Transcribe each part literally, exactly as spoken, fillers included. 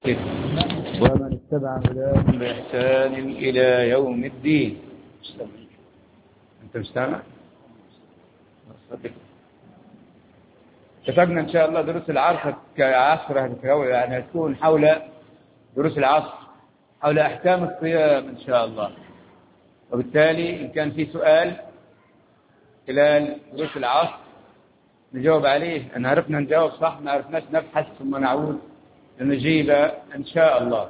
ومن اتبع هداهم بإحسان إلى يوم الدين. أنت مستمع؟ اتفقنا إن شاء الله دروس العصر كعصر يعني هتكون حول دروس العصر حول أحكام الصيام إن شاء الله، وبالتالي إن كان في سؤال خلال دروس العصر نجاوب عليه، إن عرفنا نجاوب صح ما عرفناش نبحث ثم نعود لنجيب إن شاء الله.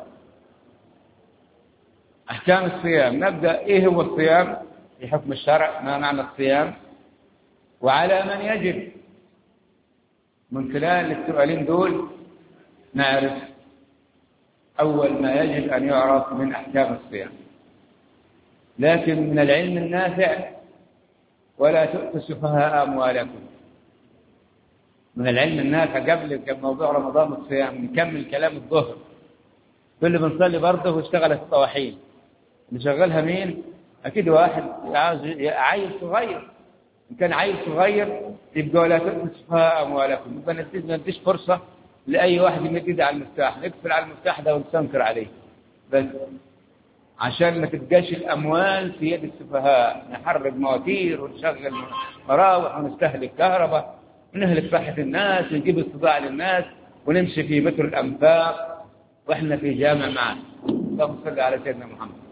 أحكام الصيام، نبدأ إيه هو الصيام في حكم الشرع، ما معنى الصيام وعلى من يجب. من خلال السؤالين دول نعرف أول ما يجب أن يعرف من أحكام الصيام. لكن من العلم النافع ولا تؤتوا السفهاء أموالكم. من العلم النافع قبل موضوع رمضان والصيام نكمل كلام الظهر، كل بنصلي برضه واشتغلت الطواحين نشغلها مين؟ أكيد واحد عيل صغير. إن كان عيل صغير يبقى ولا تؤتوا السفهاء أموالكم، يبقى ما نديش فرصة لأي واحد يمد يده على المفتاح، نقفل على المفتاح ده ونستنكر عليه بس عشان ما تبقاش الأموال في يد السفهاء. نحرق مواتير ونشغل مراوح ونستهلك كهرباء ونهلك صحة الناس ونجيب الصداع للناس ونمشي في متر الأنفاق وإحنا في جامع معا. اللهم صل على سيدنا محمد.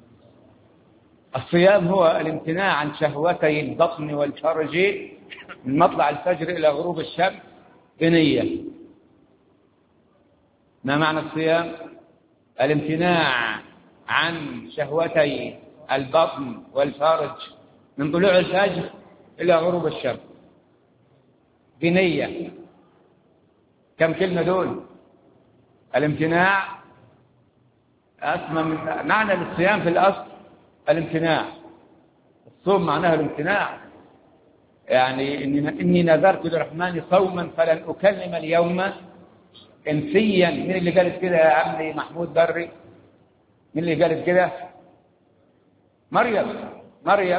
الصيام هو الامتناع عن شهوتي البطن والفرج من مطلع الفجر إلى غروب الشمس بنية. ما معنى الصيام؟ الامتناع عن شهوتي البطن والفرج من طلوع الفجر إلى غروب الشمس بنية. كم كلمة دول؟ الامتناع أسمى من معنى الصيام في الأصل الامتناع. الصوم معناه الامتناع، يعني إني, إني نذرت للرحمن صوما فلن أكلم اليوم إنسيا. من اللي قالت كده يا عمي محمود بري؟ من اللي قالت كده؟ مريم مريم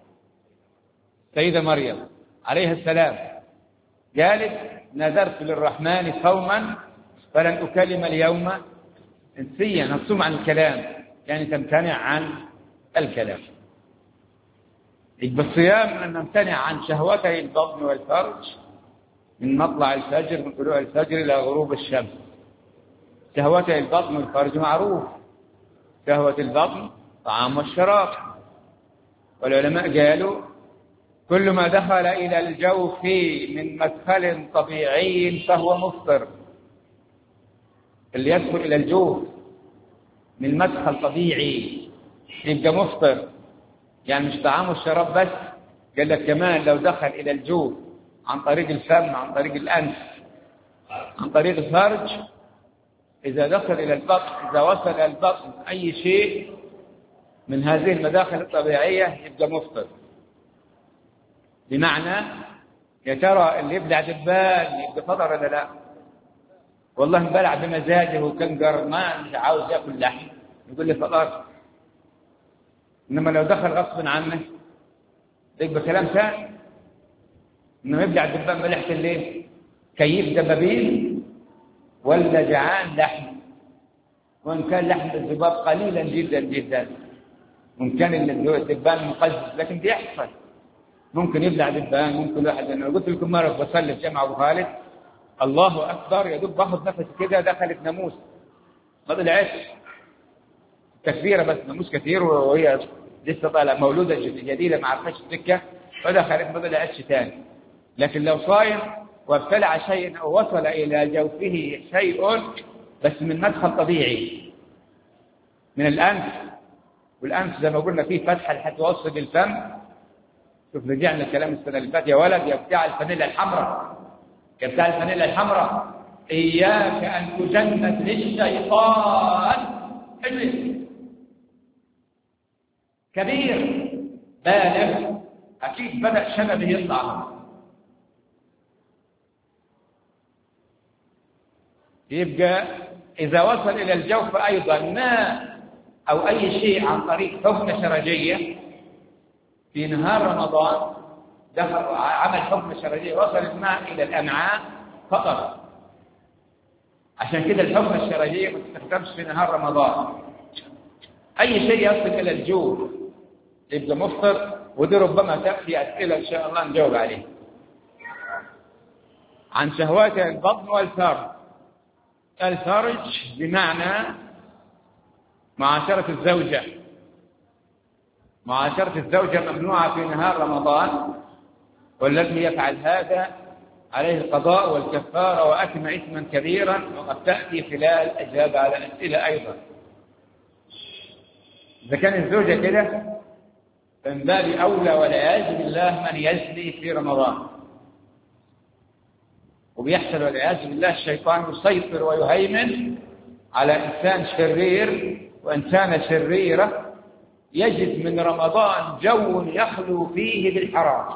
سيدة مريم عليها السلام قالت نذرت للرحمن صوما فلن أكلم اليوم إنسيا. الصوم عن الكلام يعني تمتنع عن الكلام. يبقى الصيام أن نمتنع عن شهوتي البطن والفرج من مطلع الفجر من طلوع الفجر إلى غروب الشمس. شهوتي البطن والفرج معروف، شهوة البطن طعام والشراب، والعلماء قالوا كل ما دخل إلى الجوف من مدخل طبيعي فهو مفطر. اللي يدخل إلى الجوف من مدخل طبيعي يبقى مفطر، يعني مش طعام والشراب بس، قال لك كمان لو دخل إلى الجوف عن طريق الفم عن طريق الأنف عن طريق الفرج، إذا دخل إلى البطن إذا وصل إلى البطن أي شيء من هذه المداخل الطبيعية يبقى مفطر. بمعنى يا ترى اللي يبلع دبان يبقى فطر ولا لا؟ والله بلع بمزاجه وكان قرمان مش عاوز ياكل لحم يقول لي فطر. إنما لو دخل غصبا عنه يبقى كلام ثاني. إنه يبلع دبان ملحة الليل كيف دبابين ولا جعان لحم، وإن كان لحم الذباب قليلا جدا جدا وإن كان الدبان مقزز لكن بيحصل. ممكن يبلع دبان ممكن واحد. أنا قلت لكم مرة بصلي في جامع أبو خالد الله أكبر يا دوب باخذ نفس كده دخلت ناموس ما طلعتش تكبيرة بس ناموس كثير وهي لسه طالعة مولودة جديدة ما عرفتش السكة فدخلت ما طلعتش ثاني. لكن لو صايم وابتلع شيء أو وصل إلى جوفه شيء بس من مدخل طبيعي من الأنف، والأنف زي ما قلنا فيه فتحة لحتى توصل للفم. شوف رجعنا الكلام السنة اللي فاتت يا ولد يا بتاع الفانيلا الحمراء يا بتاع الفانيلا الحمراء إياك أن تجند للشيطان حجر كبير بالغ أكيد بدأ شنبه يطلع. يبقى إذا وصل إلى الجوف أيضا ماء أو أي شيء عن طريق حفنة شرجية في نهار رمضان دخل عمل حفنة شرجية وصل الماء إلى الأمعاء فقط. عشان كده الحكمة الشرعية ما تستخدمش في نهار رمضان. أي شيء يصل إلى الجوع يبقى مفطر، ودي ربما تأتي أسئلة إن شاء الله نجاوب عليه. عن شهوات البطن والفرج. الفرج بمعنى معاشرة الزوجة. معاشرة الزوجة ممنوعة في نهار رمضان، والذي يفعل هذا عليه القضاء والكفارة وأثم إثما كبيرا، وقد تأتي خلال إجابة على أسئلة أيضا. إذا كان الزوجة كده فمن باب أولى والعياذ بالله من يزني في رمضان. وبيحصل والعياذ بالله الشيطان يسيطر ويهيمن على إنسان شرير وإنسانة شريرة يجد من رمضان جو يخلو فيه بالحرام.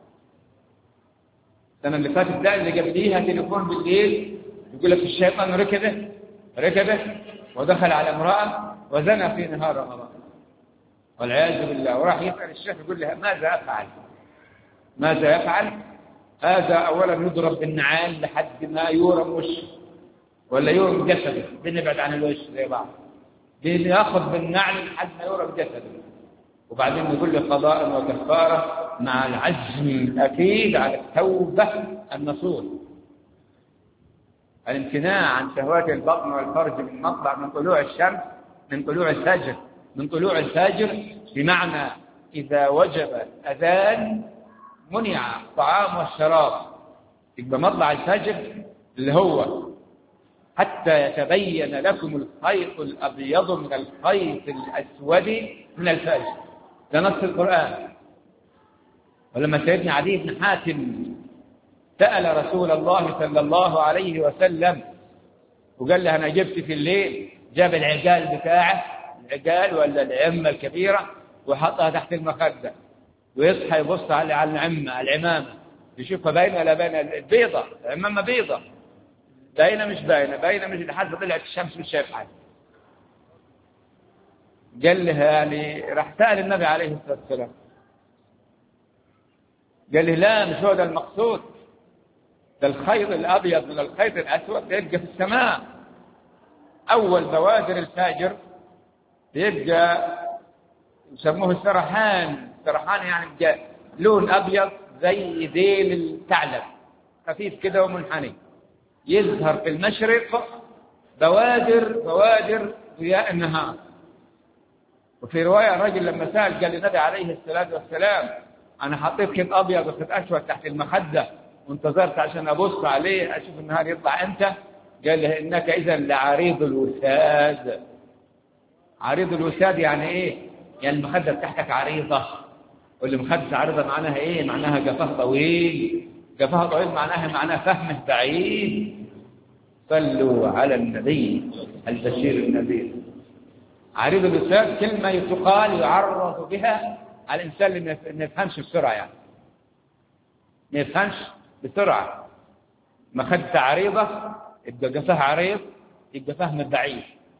السنة اللي فاتت ده اللي قبليها تليفون بالليل يقول لك الشيطان ركبه ركبه ودخل على امرأة وزنى في نهار رمضان والعياذ بالله. وراح يسأل الشيخ يقول له ماذا أفعل؟ ماذا يفعل؟ هذا أولا يضرب بالنعال لحد ما يورم وشه ولا يورم جسده، بنبعد عن الوجه زي بعض، بياخذ بالنعل لحد ما يورم جسده، وبعدين يقول له قضاء وكفارة مع العزم الأكيد على التوبة النصوح. الامتناع عن شهوات البطن والفرج من مطلع من طلوع الشمس، من طلوع الفجر، من طلوع الفجر بمعنى إذا وجب أذان منع الطعام والشراب. يبقى مطلع الفجر اللي هو حتى يتبين لكم الخيط الأبيض من الخيط الأسود من الفجر، ده نص القرآن. ولما سيدنا عدي بن حاتم سأل رسول الله صلى الله عليه وسلم وقال له أنا جبت في الليل، جاب العقال بتاعه، العقال ولا العمة الكبيرة وحطها تحت المخدة، ويصحى يبص على العمة العمامة يشوفها باينة ولا باينة، البيضة العمامة بيضة باينة مش باينة، باينة مش لحد طلعت الشمس مش شايف حاجة. قال له يعني راح سأل النبي عليه الصلاة والسلام قال له لا مش هو ده المقصود، ده الخيط الأبيض من الخيط الأسود يبقى في السماء. أول بوادر الفجر يبقى يسموه السرحان، السرحان يعني يبقى لون أبيض زي ذيل الثعلب خفيف كده ومنحني، يظهر في المشرق بوادر بوادر ضياء النهار. وفي رواية رجل لما سأل قال للنبي عليه الصلاة والسلام أنا حطيت خيط أبيض وخيط أسود تحت المخدة وانتظرت عشان أبص عليه أشوف النهار يطلع أنت، قال له إنك إذا لعريض الوساد. عريض الوساد يعني إيه؟ يعني المخدة بتاعتك عريضة، واللي مخدة عريضة معناها إيه؟ معناها جفاه طويل، جفاه طويل معناها معناها فهمه بعيد. صلوا على النبي البشير النذير. عريض الوساد كلمة تقال يعرض بها على الإنسان اللي ما يفهمش بسرعة، يعني ما يفهمش بسرعة. مخدة عريضة يبقى جفاه عريض، يبقى فهم بعيد،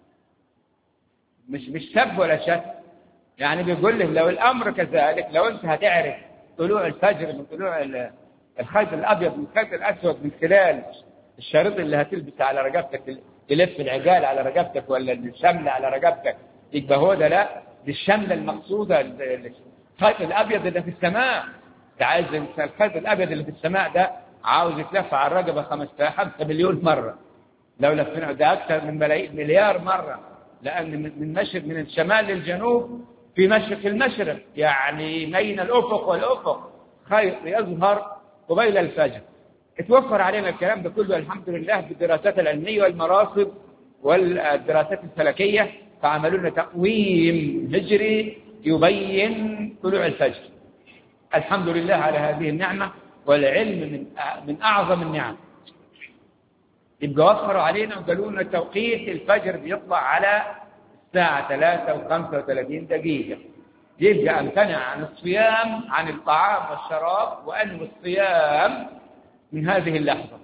مش مش سب ولا شك. يعني بيقول له لو الأمر كذلك، لو أنت هتعرف طلوع الفجر من طلوع الخيط الأبيض من الخيط الأسود من خلال الشريط اللي هتلبس على رقبتك، تلف العقال على رقبتك ولا الشملة على رقبتك، يبقى هو ده. لا، دي الشملة المقصودة الخيط الأبيض اللي في السماء. ده عايز الخيط الأبيض اللي في السماء ده عاوز يتلف على الرقبة خمسة خمسة مليون مرة، لو لفنا ده أكثر من ملايين مليار مرة، لأن من مشرق من الشمال للجنوب في مشرق المشرق، يعني بين الأفق والأفق خيط يظهر قبيل الفجر. اتوفر علينا الكلام ده كله الحمد لله بالدراسات العلمية والمراصد والدراسات الفلكية، فعملوا لنا تقويم هجري يبين طلوع الفجر. الحمد لله على هذه النعمة، والعلم من من أعظم النعم. يبقى وفروا علينا وقالوا لنا توقيت الفجر بيطلع على الساعة ثلاثة وخمسة وثلاثين دقيقة. يبقى أمتنع عن الصيام عن الطعام والشراب وأنوي الصيام من هذه اللحظة.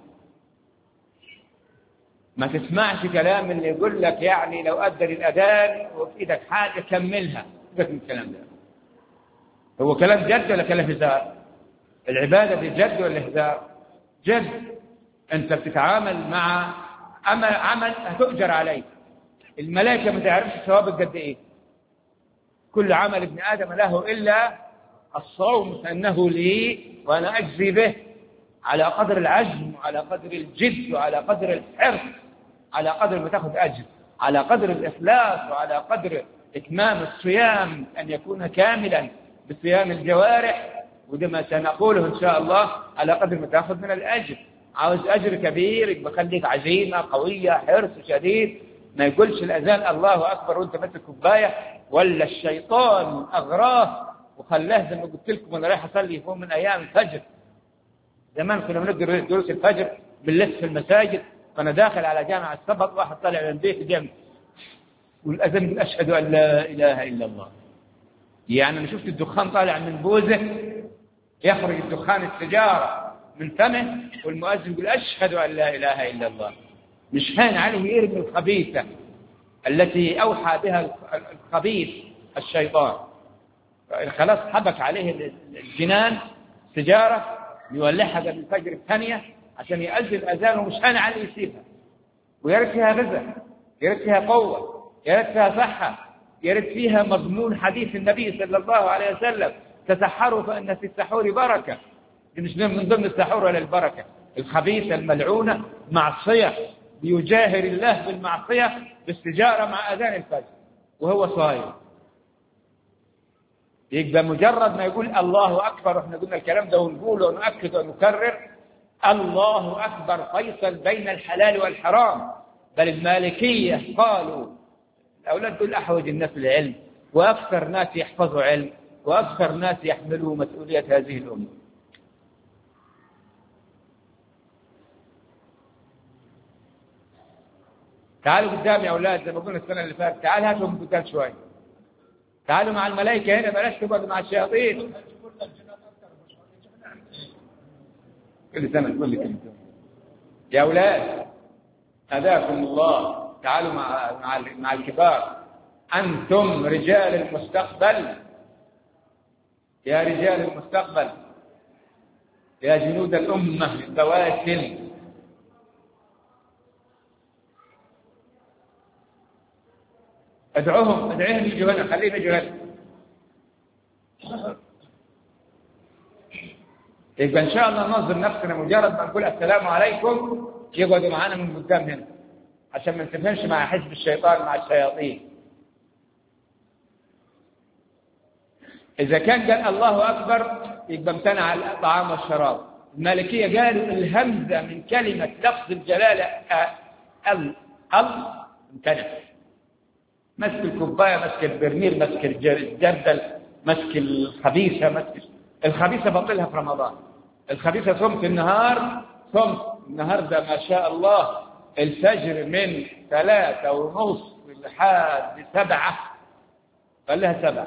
ما تسمعش كلام اللي يقول لك يعني لو أدى الأذان وفي إيدك حاجة كملها، سيبك من الكلام ده. هو كلام جد ولا كلام هزار؟ العبادة دي جد ولا هزار؟ جد. أنت بتتعامل مع عمل عمل هتؤجر عليه. الملائكة ما تعرفش ثوابك قد إيه. كل عمل ابن آدم له إلا الصوم فإنه لي وأنا أجزي به، على قدر العزم وعلى قدر الجد وعلى قدر الحرص، على قدر ما تأخذ أجر، على قدر الإخلاص وعلى قدر إتمام الصيام أن يكون كاملا بصيام الجوارح، وده ما سنقوله إن شاء الله، على قدر ما تأخذ من الأجر. عاوز أجر كبير يبقى خليك عزيمة قوية، حرص شديد، ما يقولش الأذان الله أكبر وأنت ماسك كوباية، ولا الشيطان أغراه وخلاه زي ما قلت لكم أنا رايح أصلي فوق من أيام الفجر. زمان كنا بنقرأ دروس الفجر باللف في المساجد، فأنا داخل على جامع السبط، واحد طالع من البيت جنب والأذان يقول أشهد أن لا إله إلا الله. يعني أنا شفت الدخان طالع من بوزه، يخرج الدخان السجارة من فمه، والمؤذن يقول أشهد أن لا إله إلا الله. مش هان عليه يرمي الخبيثة التي أوحى بها الخبيث الشيطان، خلاص حبك عليه الجنان سجارة يولعها قبل الفجر الثانية عشان يأذن أذان، ومش هان عليه يسيبها. ويا ريت فيها غذاء، يا ريت فيها قوة، يا ريت فيها صحة، يا ريت فيها مضمون حديث النبي صلى الله عليه وسلم تسحروا فإن في السحور بركة. دي مش من ضمن السحور ولا البركة. الخبيثة الملعونة معصية، بيجاهر الله بالمعصية بالسجارة مع أذان الفجر وهو صايم. يبقى مجرد ما يقول الله أكبر، احنا قلنا الكلام ده ونقوله ونؤكد ونكرر، الله أكبر فيصل بين الحلال والحرام. بل المالكية قالوا الأولاد دول أحوج الناس للعلم، وأكثر ناس يحفظوا علم، وأكثر ناس يحملوا مسؤولية هذه الأمة. تعالوا قدام يا أولاد، زي ما قلنا السنة اللي فاتت، تعالوا هاتوا من قدام شوي، تعالوا مع الملائكة هنا، بلاش تقعدوا مع الشياطين. كل سنة تقول لي كلمة يا أولاد، هداكم الله. تعالوا مع مع مع الكبار، أنتم رجال المستقبل، يا رجال المستقبل، يا جنود الأمة البواسل. ادعوهم ادعيهم يجوا هنا، خليهم يجوا هنا. يبقى إن شاء الله ننظم نفسنا، مجرد ما نقول السلام عليكم يقعدوا معانا من قدام هنا، عشان ما نتفهمش مع حزب الشيطان مع الشياطين. إذا كان قال الله أكبر يبقى امتنع الطعام والشراب. المالكية قالوا الهمزة من كلمة لفظ الجلالة ال ال امتنع. مسك الكوباية، مسك البرميل، مسك الجردل، مسك الخبيثة، مسك الخبيثة بطلها في رمضان. الخبيثة صمت النهار، صمت النهاردة ما شاء الله الفجر من ثلاثة ونص لحد سبعة، خليها سبعة،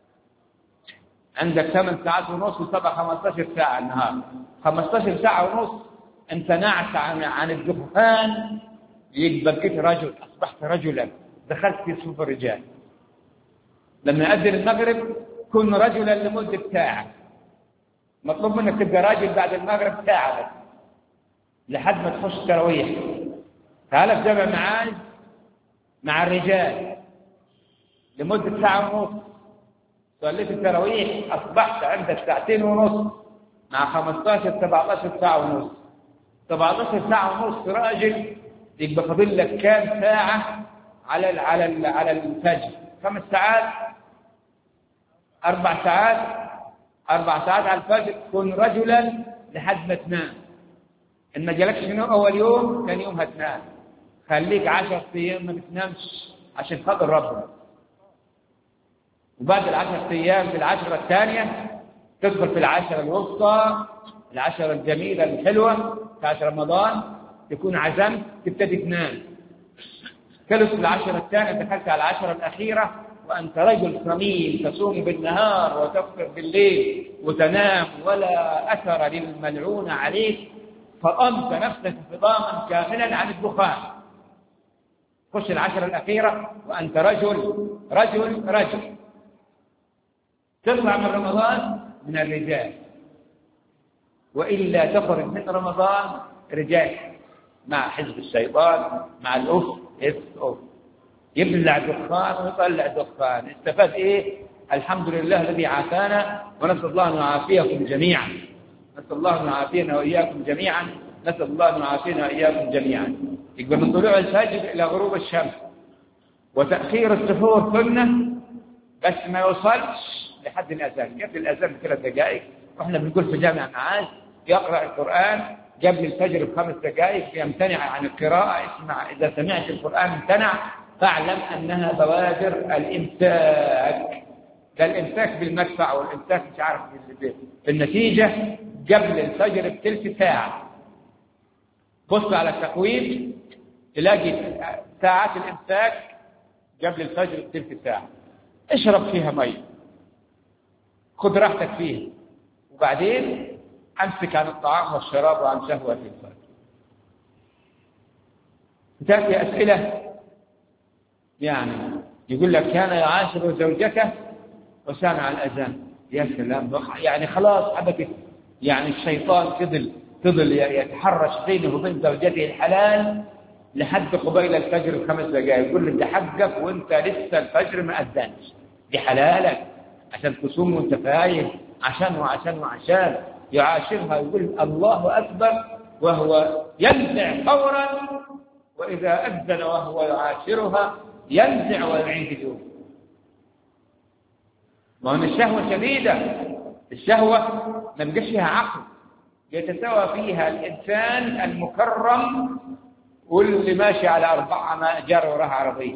عندك ثمان ساعات ونص وسبعة خمستاشر ساعة النهار، خمستاشر ساعة ونص امتنعت عن عن الدخان، يبقى بقيت رجل، أصبحت رجلا، دخلت في صفوف الرجال. لما يأذن المغرب كن رجلا لمدة ساعة، مطلوب منك تبقى راجل بعد المغرب ساعة بس لحد ما تخش تراويح. تعال في جمع معاي مع الرجال لمدة ساعة ونص، صليت التراويح أصبحت عندك ساعتين ونص مع خمستاشر سبعتاشر ساعة ونص، سبعتاشر ساعة ونص راجل، يبقى فاضل لك كام ساعة على ال على ال على الفجر؟ خمس ساعات، أربع ساعات، أربع ساعات على الفجر. كن رجلا لحد ما تنام. إن ما جالكش نوم أول يوم ثاني يوم هتنام. خليك عشر أيام ما بتنامش عشان خاطر ربنا. وبعد العشر أيام في العشرة الثانية تدخل في العشرة الوسطى، العشرة الجميلة الحلوة بتاعت رمضان، تكون عزمت تبتدي تنام. ثلث العشرة الثانية دخلت على العشرة الأخيرة وأنت رجل صميم، تصوم بالنهار وتفطر بالليل وتنام ولا أثر للملعون عليك، فطمت نفسك فطاما كاملا عن الدخان. خش العشرة الأخيرة وأنت رجل رجل رجل. تطلع من رمضان من الرجال، وإلا تخرج من رمضان رجال مع حزب الشيطان، مع الأف إف أف، يبلع دخان ويطلع دخان. استفاد إيه؟ الحمد لله الذي عافانا، ونسأل الله أن يعافيكم جميعا، نسأل الله أن يعافينا وإياكم جميعا، نسأل الله أن يعافينا وإياكم جميعا. يبقى من طلوع الفجر إلى غروب الشمس. وتأخير السحور سنة، بس ما يوصلش لحد الأذان. قبل الأذان بثلاث دقائق، وإحنا بنقول في جامع معاذ يقرأ القرآن قبل الفجر بخمس دقائق، يمتنع عن القراءة. اسمع، إذا سمعت القرآن امتنع فاعلم أنها بوادر الإمساك. ده الإمساك بالمدفع والإمساك مش عارف بالنتيجة قبل الفجر بثلث ساعة. بص على التقويم تلاقي ساعات الإمساك قبل الفجر بثلث ساعة. اشرب فيها مي، خذ راحتك فيها، وبعدين أمسك عن الطعام والشراب وعن شهوة الفجر. تأتي أسئلة يعني يقول لك كان يعاشر زوجته وسامع الأذان. يا سلام، يعني خلاص حبكت، يعني الشيطان فضل فضل يتحرش بينه وبين زوجته الحلال لحد قبيل الفجر بخمس دقائق. يقول له ده حقك وانت لسه الفجر ما أذنش، دي حلالك عشان تصوم وانت فايق، عشان وعشان وعشان يعاشرها. يقول الله أكبر وهو ينزع فورا، وإذا أذن وهو يعاشرها ينزع ويعيد اليوم. وأن الشهوة شديدة، الشهوة ما بقاش فيها عقل، يتساوى فيها الإنسان المكرم واللي ماشي على أربعة ما جار وراها عربية.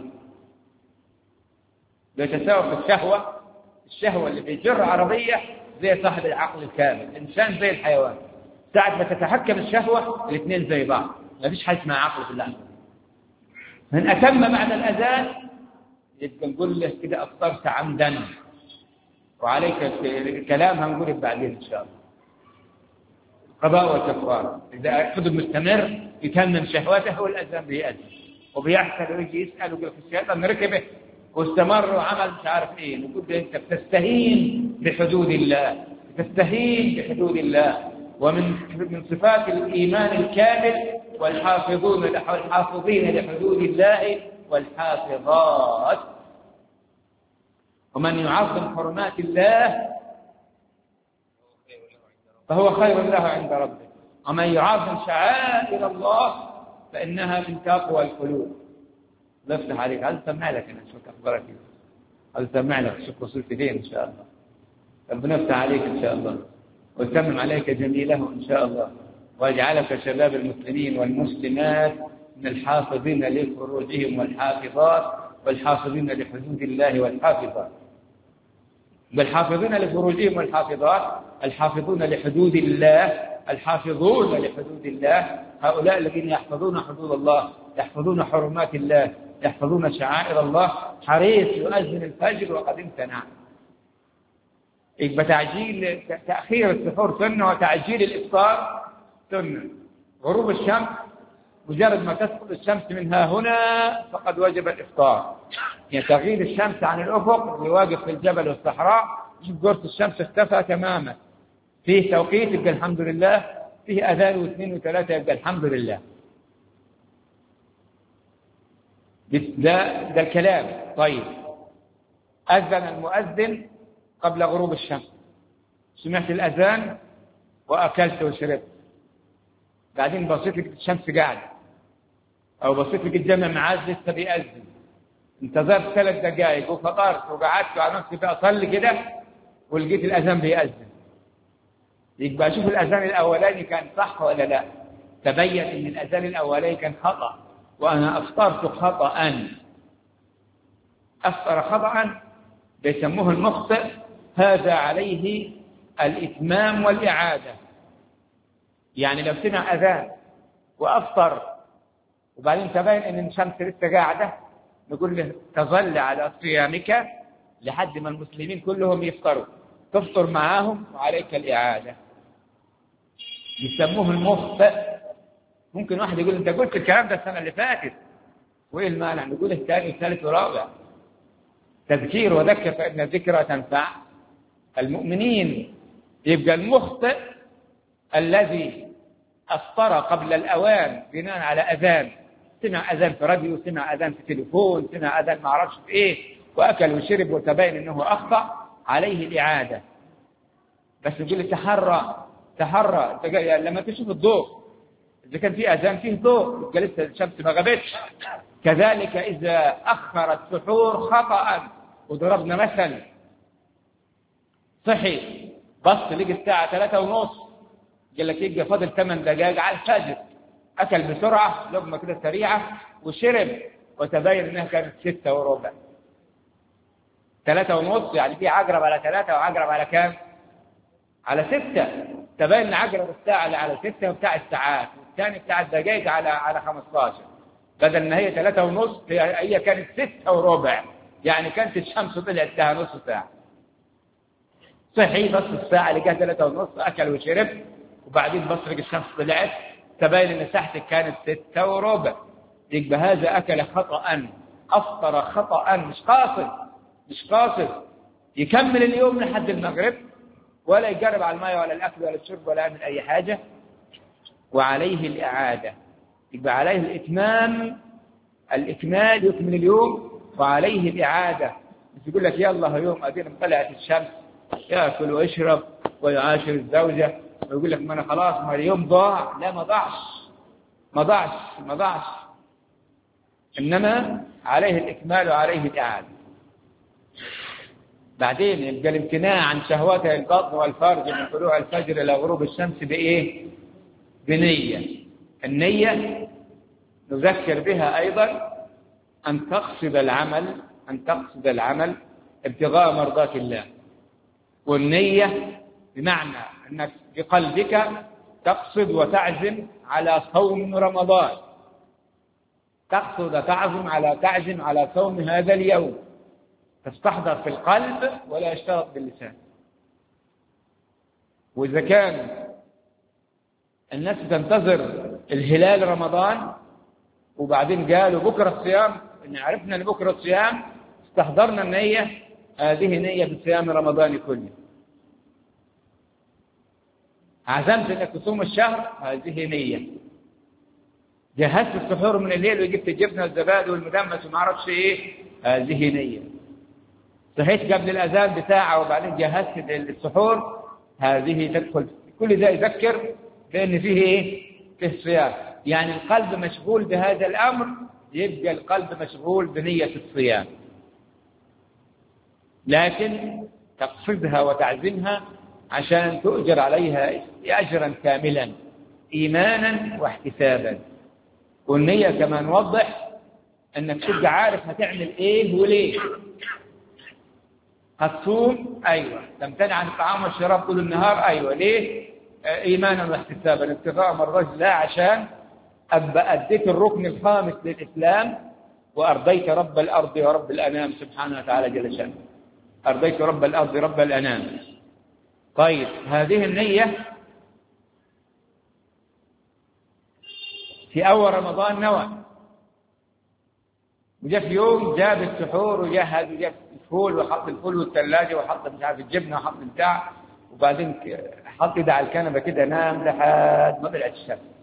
يتساوى في الشهوة، الشهوة اللي بيجر عربية زي صاحب العقل الكامل. الإنسان زي الحيوان، ساعة ما تتحكم الشهوة الاثنين زي بعض، ما فيش حاجة اسمها عقل في اللحظة. من أتم بعد الأذان يبقى نقول له كده أفطرت عمدا، وعليك الكلام هنقول بعدين إن شاء الله. قضاء والكفارة، إذا فضل مستمر يتمم شهوته والأذان بيأذن وبيحصل ويجي يسأل ويقول في الشيطان ركبه واستمر وعمل مش عارف إيه. نقول له أنت بتستهين بحدود الله، بتستهين بحدود الله. ومن من صفات الإيمان الكامل والحافظون الحافظين لحدود الله والحافظات. ومن يعظم حرمات الله فهو خير له عند ربه، ومن يعظم شعائر الله فإنها من تقوى القلوب. بفتح عليك، هل سمع لك أنا شوف أخبارك، هل سمع لك شوف وصلت فين إن شاء الله. ربنا يفتح عليك إن شاء الله ويتمم عليك جميله إن شاء الله، ويجعلك شباب المسلمين والمسلمات من الحافظين لفروجهم والحافظات، والحافظين لحدود الله والحافظات. بالحافظين لفروجهم والحافظات، الحافظون لحدود الله، الحافظون لحدود الله هؤلاء الذين يحفظون حدود الله، يحفظون حرمات الله، يحفظون شعائر الله. حريص يؤذن الفجر وقد امتنع. يبقى تعجيل تأخير السحور سنة، وتعجيل الإفطار سنة. غروب الشمس مجرد ما تسقط الشمس منها هنا فقد وجب الإفطار. يعني تغيير الشمس عن الأفق اللي واقف في الجبل والصحراء، شوف قرص الشمس اختفى تماما، فيه توقيت يبقى الحمد لله، فيه أذان واثنين وثلاثة يبقى الحمد لله. ده, ده الكلام. طيب، أذن المؤذن قبل غروب الشمس، سمعت الأذان وأكلت وشربت، بعدين بصيت لك الشمس قاعدة، أو بصيت لك الجامع معاذ لسه بيأذن، انتظرت ثلاث دقائق وفطرت وقعدت على نفسي بقى أصلي كده ولقيت الأذان بيأذن. يبقى أشوف الأذان الأولاني كان صح ولا لا. تبين أن الأذان الأولاني كان خطأ، وأنا أفطرت خطأ. أفطر خطأ بيسموه المخطئ، هذا عليه الإتمام والإعادة. يعني لو سمع أذان وأفطر وبعدين تبين أن الشمس لسه قاعدة، نقول له تظل على صيامك لحد ما المسلمين كلهم يفطروا، تفطر معاهم وعليك الإعادة. يسموه المخطئ. ممكن واحد يقول أنت قلت الكلام ده السنة اللي فاتت، وإيه المانع؟ نقول الثاني والثالث ورابع. تذكير وذكر فإن الذكرى تنفع المؤمنين. يبقى المخطئ الذي أفطر قبل الأوان بناء على أذان، سمع أذان في راديو، سمع أذان في تليفون، سمع أذان ما أعرفش في إيه، وأكل وشرب وتبين أنه أخطأ، عليه الإعادة. بس يقول لي تحرى تحرى لما تشوف الضوء، إذا كان في أذان فيه ضوء يبقى لسه الشمس ما غابتش. كذلك إذا أخر السحور خطأ، وضربنا مثل صحي بص لقي الساعة ثلاثة ونص، قال لك يبقى فاضل ثمان دقائق على الفجر، أكل بسرعة لقمة كده سريعة وشرب، وتبين أنها كانت ستة وربع. ثلاثة ونص يعني في عقرب على ثلاثة وعقرب على كام؟ على ستة. تبين أن عقرب الساعة اللي على ستة وبتاع الساعات، والثاني بتاع الدقائق على على خمستاشر. بدل ما هي ثلاثة ونص هي كانت ستة وربع، يعني كانت الشمس طلعت لها نص ساعة. صحي بس الساعة اللي كانت ثلاثة ونص أكل وشرب، وبعدين بصرق الشمس طلعت، تبين أن ساعتك كانت ستة وربع. يبقى هذا أكل خطأ، أفطر خطأ، مش قاصد مش قاصد يكمل اليوم لحد المغرب، ولا يقرب على الماء ولا الأكل ولا الشرب ولا يعمل أي حاجة، وعليه الإعادة. يبقى عليه الإتمام، الإكمال يكمل اليوم، وعليه الإعادة. مش يقول لك يلا يوم أدين طلعت الشمس يأكل ويشرب ويعاشر الزوجة، ويقول لك ما أنا خلاص ما اليوم ضاع. لا، ما ضاعش ما ضاعش ما ضاعش إنما عليه الإكمال وعليه الإعادة. بعدين يبقى الامتناع عن شهوات البطن والفرج من طلوع الفجر إلى غروب الشمس بإيه؟ بنية. النية نذكر بها أيضا أن تقصد العمل أن تقصد العمل ابتغاء مرضات الله. والنية بمعنى أنك بقلبك تقصد وتعزم على صوم رمضان، تقصد وتعزم على تعزم على صوم هذا اليوم، تستحضر في القلب ولا يشترط باللسان. وإذا كان الناس تنتظر الهلال رمضان وبعدين قالوا بكرة الصيام، إن عرفنا أن بكرة الصيام، استحضرنا النية، هذه نية في صيام رمضان كله. عزمت أنك تصوم الشهر، هذه نية. جهزت السحور من الليل وجبت الجبنة والزبادي والمدمس وما أعرفش إيه، هذه نية. صحيت قبل الأذان بساعة وبعدين جهزت السحور، هذه تدخل. كل ذا يذكر بأن فيه إيه؟ فيه صيام. يعني القلب مشغول بهذا الأمر، يبقى القلب مشغول بنية الصيام، لكن تقصدها وتعزمها عشان تؤجر عليها أجرا كاملا إيمانا واحتسابا. والنية كما نوضح أنك تبقى عارف هتعمل إيه وليه. هتصوم، أيوة. تمتنع عن الطعام والشراب طول النهار، أيوة. ليه؟ إيمانا واحتسابا، ابتغاء مرضات الله، عشان أبقى أديت الركن الخامس للإسلام، وأرضيت رب الأرض ورب الأنام سبحانه وتعالى جل شأنه. أرضيت رب الأرض رب الأنام. طيب، هذه النية في أول رمضان نوى، وجاء في يوم جاب السحور وجهز وجاب الفول وحط الفول والثلاجة وحط مش عارف الجبنة وحط البتاع، وبعدين حط يده على الكنبة كده نام لحد ما طلعت الشمس.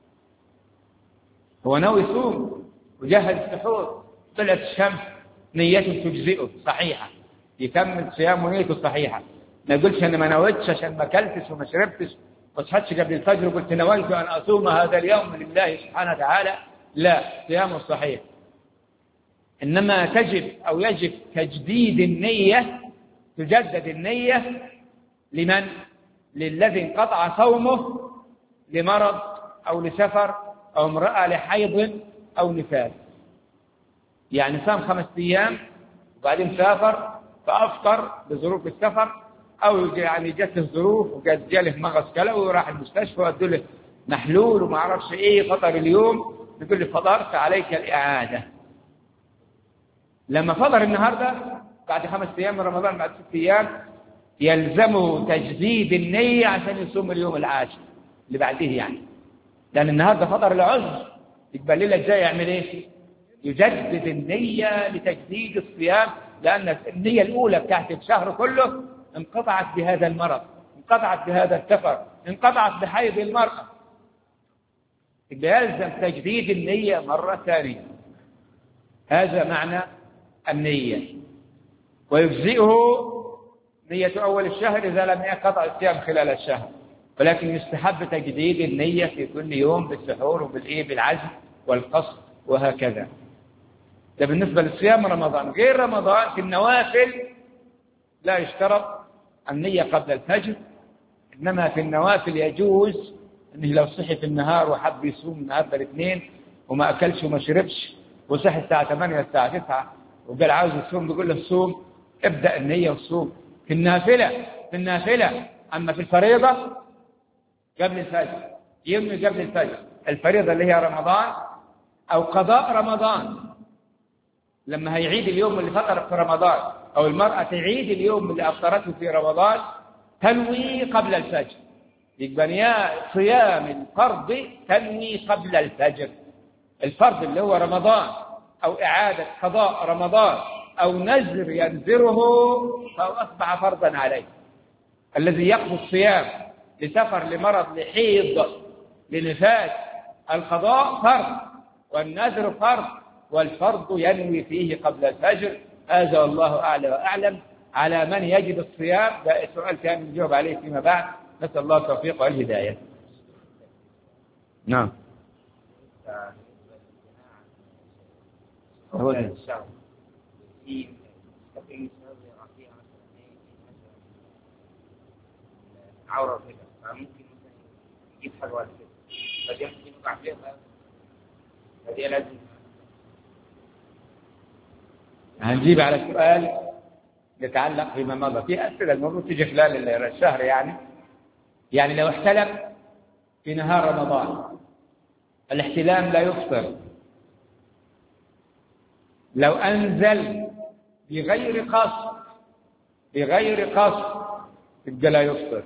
هو ناوي يصوم وجهز السحور، طلعت الشمس، نيته تجزئه صحيحة، يكمل صيامه ونيته صحيحة. ما يقولش أنا ما نويتش عشان ما أكلتش وما شربتش وصحتش قبل الفجر وقلت نويت أن أصوم هذا اليوم لله سبحانه وتعالى. لا، صيامه صحيح. إنما تجب أو يجب تجديد النية، تجدد النية لمن؟ للذي انقطع صومه لمرض أو لسفر أو امرأة لحيض أو نفاس. يعني صام خمس أيام وبعدين سافر فأفطر بظروف السفر، أو يعني جت الظروف وقد جاله مغص كلوي وراح المستشفى وادوا له محلول وما أعرفش إيه، فطر اليوم، يقول لي فطرت، عليك الإعادة. لما فطر النهارده بعد خمس أيام من رمضان، بعد ست أيام، يلزمه تجديد النية عشان يصوم اليوم العاشر اللي بعديه. يعني لأن النهارده فطر العذر، يبقى الليلة الجاية يعمل إيه؟ يجدد النية لتجديد الصيام، لأن النية الأولى بتاعت الشهر كله انقطعت بهذا المرض، انقطعت بهذا السفر، انقطعت بحيض المرأة. يلزم تجديد النية مرة ثانية. هذا معنى النية. ويجزئه نية أول الشهر إذا لم ينقطع الصيام خلال الشهر، ولكن يستحب تجديد النية في كل يوم بالسحور وبالإيه بالعزم والقصد وهكذا. ده بالنسبة للصيام رمضان. غير رمضان في النوافل لا يشترط النية قبل الفجر، إنما في النوافل يجوز أنه لو صحي في النهار وحب يصوم النهارده الاثنين وما أكلش وما شربش وصحي الساعة ثمانية الساعة تسعة وقال عاوز يصوم، بيقول له صوم، ابدأ النية وصوم في النافلة. في النافلة. أما في الفريضة قبل الفجر، يوم قبل الفجر الفريضة اللي هي رمضان أو قضاء رمضان، لما هيعيد اليوم اللي فطر في رمضان، أو المرأة تعيد اليوم اللي أفطرته في رمضان، تنوي قبل الفجر. يبقى صيام الفرض تنوي قبل الفجر. الفرض اللي هو رمضان أو إعادة قضاء رمضان أو نذر ينذره فهو أصبح فرضا عليه. الذي يقضي الصيام لسفر لمرض لحيض لنفاس، القضاء فرض والنذر فرض، والفرض ينوي فيه قبل الفجر. هذا والله أعلى وأعلم. على من يجب الصيام ده السؤال كان نجاوب عليه فيما بعد، نسأل الله التوفيق والهداية. نعم. هو ده. عورة كده ممكن مثلا يجيب حلوى كده فدي ممكن يوقع فيها فدي لازم هنجيب على السؤال يتعلق بما مضى. في أسئلة المفروض تيجي خلال الشهر يعني يعني لو احتلم في نهار رمضان، الاحتلام لا يفطر. لو أنزل بغير قصد بغير قصد يبقى لا يفطر.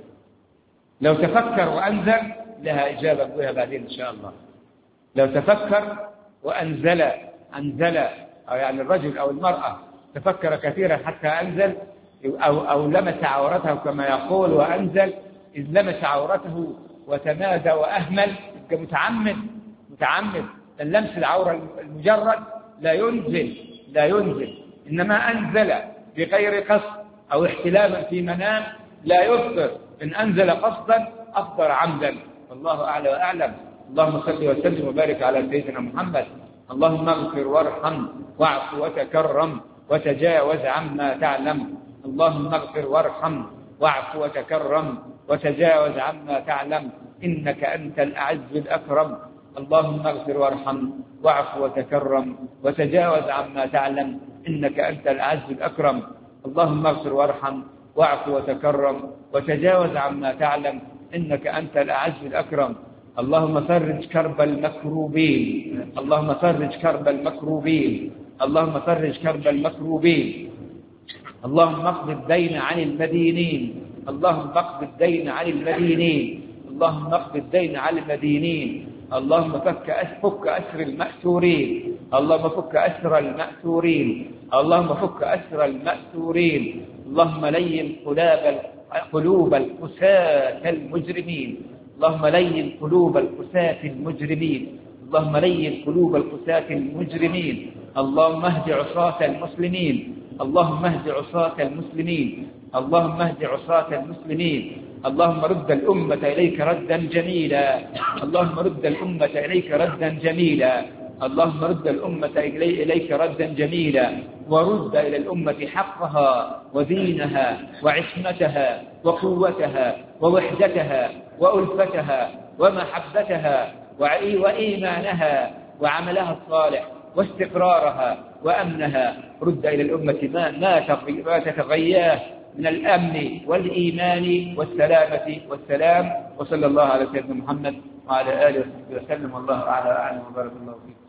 لو تفكر وأنزل لها إجابة بها بعدين إن شاء الله. لو تفكر وأنزل أنزل أو يعني الرجل أو المرأة تفكر كثيرا حتى أنزل أو أو لمس عورته كما يقول وأنزل، إذ لمس عورته وتمادى وأهمل يبقى متعمد متعمد. اللمس العورة المجرد لا ينزل لا ينزل إنما أنزل بغير قصد أو احتلاما في منام لا يفطر. إن أنزل قصدا أفطر عمدا، والله أعلى وأعلم. اللهم صل وسلم وبارك على سيدنا محمد. اللهم اغفر وارحم واعف وتكرم وتجاوز عما تعلم. اللهم اغفر وارحم واعف وتكرم وتجاوز عما تعلم، إنك أنت الأعز الأكرم. اللهم اغفر وارحم واعف وتكرم وتجاوز عما تعلم، إنك أنت الأعز الأكرم. اللهم اغفر وارحم واعف وتكرم وتجاوز عما تعلم، إنك أنت الأعز الأكرم. اللهم فرج كرب المكروبين. اللهم فرج كرب المكروبين. اللهم فرج كرب المكروبين. اللهم اقض الدين عن المدينين. اللهم اقض الدين عن المدينين. اللهم اقض الدين عن المدينين. اللهم فك فك أسر المأسورين. اللهم فك أسر المأسورين. اللهم فك أسر المأسورين. اللهم لين قلوب قلوب القساة المجرمين. اللهم لين قلوب القساة المجرمين. اللهم لين قلوب القساة المجرمين. اللهم اهد عصاة المسلمين. اللهم اهد عصاة المسلمين. اللهم اهد عصاة المسلمين. اللهم رد الأمة إليك ردا جميلا. اللهم رد الأمة إليك ردا جميلا. اللهم رد الأمة إليك ردا جميلا، ورد إلى الأمة حقها ودينها وعصمتها وقوتها ووحدتها وألفتها ومحبتها وإيمانها وعملها الصالح واستقرارها وأمنها. رد إلى الأمة ما, ما تتغياه من الأمن والإيمان والسلامة والسلام. وصلى الله على سيدنا محمد وعلى آله وصحبه وسلم، والله أعلى وأعلم وبارك الله فيكم.